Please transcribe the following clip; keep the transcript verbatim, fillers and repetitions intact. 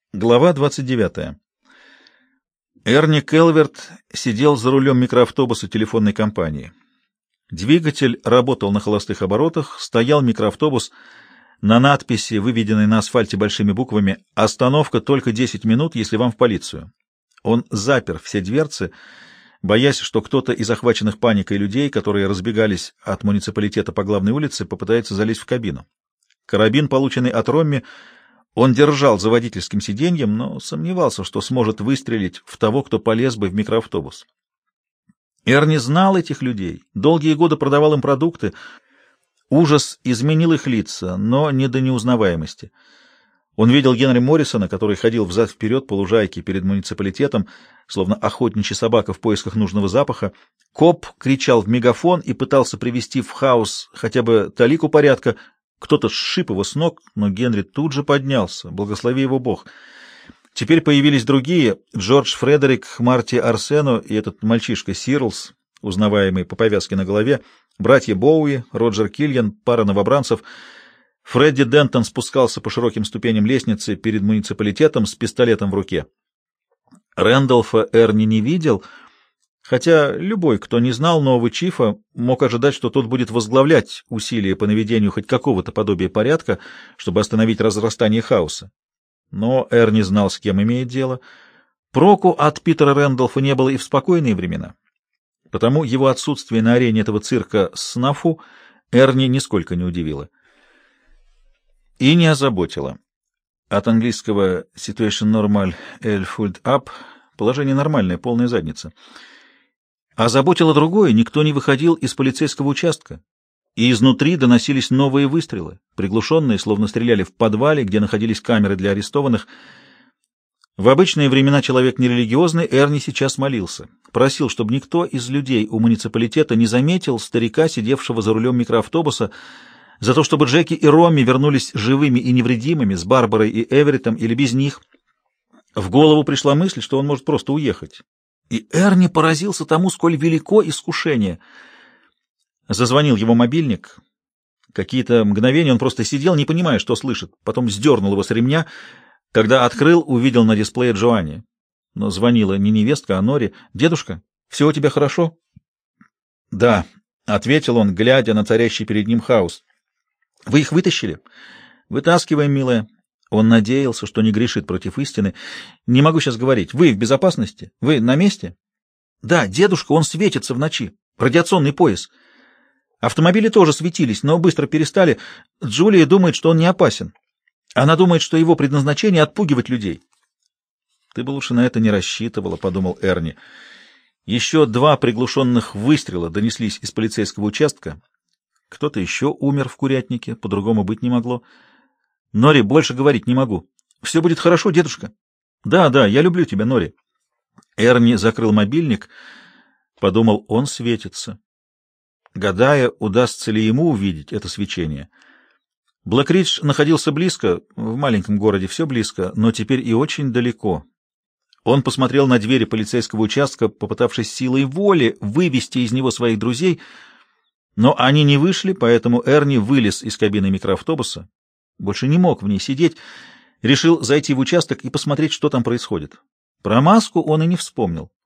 Глава двадцать девятая. Эрни Келверт сидел за рулем микроавтобуса телефонной компании. Двигатель работал на холостых оборотах, стоял микроавтобус, на надписи, выведенной на асфальте большими буквами «Остановка только десять минут, если вам в полицию». Он запер все дверцы, боясь, что кто-то из охваченных паникой людей, которые разбегались от муниципалитета по главной улице, попытается залезть в кабину. Карабин, полученный от Ромми, он держал за водительским сиденьем, но сомневался, что сможет выстрелить в того, кто полез бы в микроавтобус. Эрни знал этих людей, долгие годы продавал им продукты. Ужас изменил их лица, но не до неузнаваемости. Он видел Генри Моррисона, который ходил взад-вперед по лужайке перед муниципалитетом, словно охотничья собака в поисках нужного запаха. Коп кричал в мегафон и пытался привести в хаос хотя бы талику порядка. Кто-то сшиб его с ног, но Генри тут же поднялся, благослови его Бог. Теперь появились другие — Джордж Фредерик, Марти Арсено и этот мальчишка Сирлс, узнаваемый по повязке на голове, братья Боуи, Роджер Кильян, пара новобранцев. Фредди Дентон спускался по широким ступеням лестницы перед муниципалитетом с пистолетом в руке. Рэндолфа Эрни не видел, хотя любой, кто не знал нового чифа, мог ожидать, что тот будет возглавлять усилия по наведению хоть какого-то подобия порядка, чтобы остановить разрастание хаоса. Но Эрни знал, с кем имеет дело. Проку от Питера Рэндолфа не было и в спокойные времена. Потому его отсутствие на арене этого цирка Снафу Эрни нисколько не удивило. И не озаботило. От английского situation normal, el fold up, положение нормальное, полная задница. А заботило другое, никто не выходил из полицейского участка, и изнутри доносились новые выстрелы, приглушенные, словно стреляли в подвале, где находились камеры для арестованных. В обычные времена человек нерелигиозный, Эрни сейчас молился, просил, чтобы никто из людей у муниципалитета не заметил старика, сидевшего за рулем микроавтобуса, за то, чтобы Джеки и Ромми вернулись живыми и невредимыми, с Барбарой и Эвереттом или без них. В голову пришла мысль, что он может просто уехать. И Эрни поразился тому, сколь велико искушение. Зазвонил его мобильник. Какие-то мгновения он просто сидел, не понимая, что слышит. Потом сдернул его с ремня. Когда открыл, увидел на дисплее Джоанни. Но звонила не невестка, а Нори. «Дедушка, все у тебя хорошо?» «Да», — ответил он, глядя на царящий перед ним хаос. «Вы их вытащили?» «Вытаскиваем, милая». Он надеялся, что не грешит против истины. «Не могу сейчас говорить. Вы в безопасности? Вы на месте?» «Да, дедушка, он светится в ночи. Радиационный пояс. Автомобили тоже светились, но быстро перестали. Джулия думает, что он не опасен. Она думает, что его предназначение — отпугивать людей». «Ты бы лучше на это не рассчитывала», — подумал Эрни. Еще два приглушенных выстрела донеслись из полицейского участка. Кто-то еще умер в курятнике, по-другому быть не могло. «Нори, больше говорить не могу. Все будет хорошо, дедушка?» «Да, да, я люблю тебя, Нори». Эрни закрыл мобильник, подумал, он светится. Гадая, удастся ли ему увидеть это свечение. Блэкридж находился близко, в маленьком городе все близко, но теперь и очень далеко. Он посмотрел на двери полицейского участка, попытавшись силой воли вывести из него своих друзей, но они не вышли, поэтому Эрни вылез из кабины микроавтобуса. Больше не мог в ней сидеть, решил зайти в участок и посмотреть, что там происходит. Про маску он и не вспомнил.